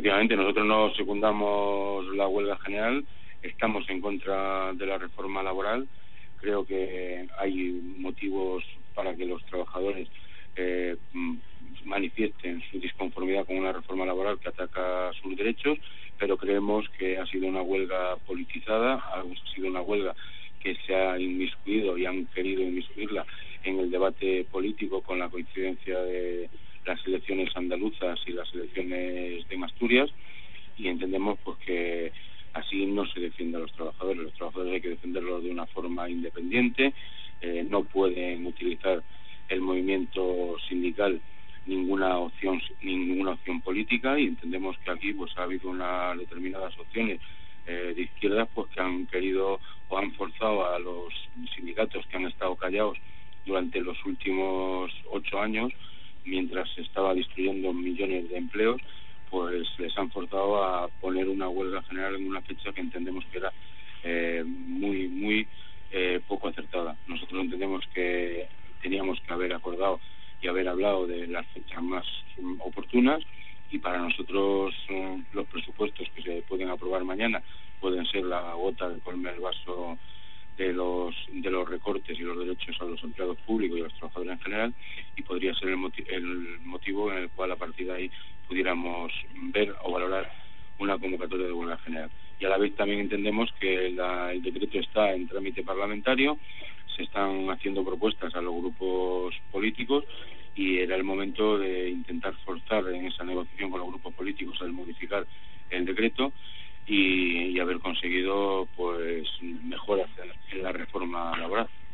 Efectivamente, nosotros no secundamos la huelga general, estamos en contra de la reforma laboral. Creo que hay motivos para que los trabajadores manifiesten su disconformidad con una reforma laboral que ataca sus derechos, pero creemos que ha sido una huelga politizada, ha sido una huelga que se ha inmiscuido y han querido inmiscuirla en el debate político con la coincidencia de las elecciones andaluzas y las elecciones de Asturias, y entendemos pues que así no se defiende a los trabajadores. Los trabajadores hay que defenderlos de una forma independiente, no pueden utilizar el movimiento sindical ninguna opción política, y entendemos que aquí pues ha habido unas determinadas opciones de izquierda pues que han querido o han forzado a los sindicatos que han estado callados durante los últimos 8 años, mientras se estaba destruyendo millones de empleos, pues les han forzado a poner una huelga general en una fecha que entendemos que era muy poco acertada. Nosotros entendemos que teníamos que haber acordado y haber hablado de las fechas más oportunas, y para nosotros los presupuestos que se pueden aprobar mañana pueden ser la gota que colme el vaso de los recortes y los derechos a los empleados públicos y a los trabajadores en general, y podría ser el motivo en el cual a partir de ahí pudiéramos ver o valorar una convocatoria de huelga general. Y a la vez también entendemos que el decreto está en trámite parlamentario, se están haciendo propuestas a los grupos políticos y era el momento de intentar forzar en esa negociación con los grupos políticos al modificar el decreto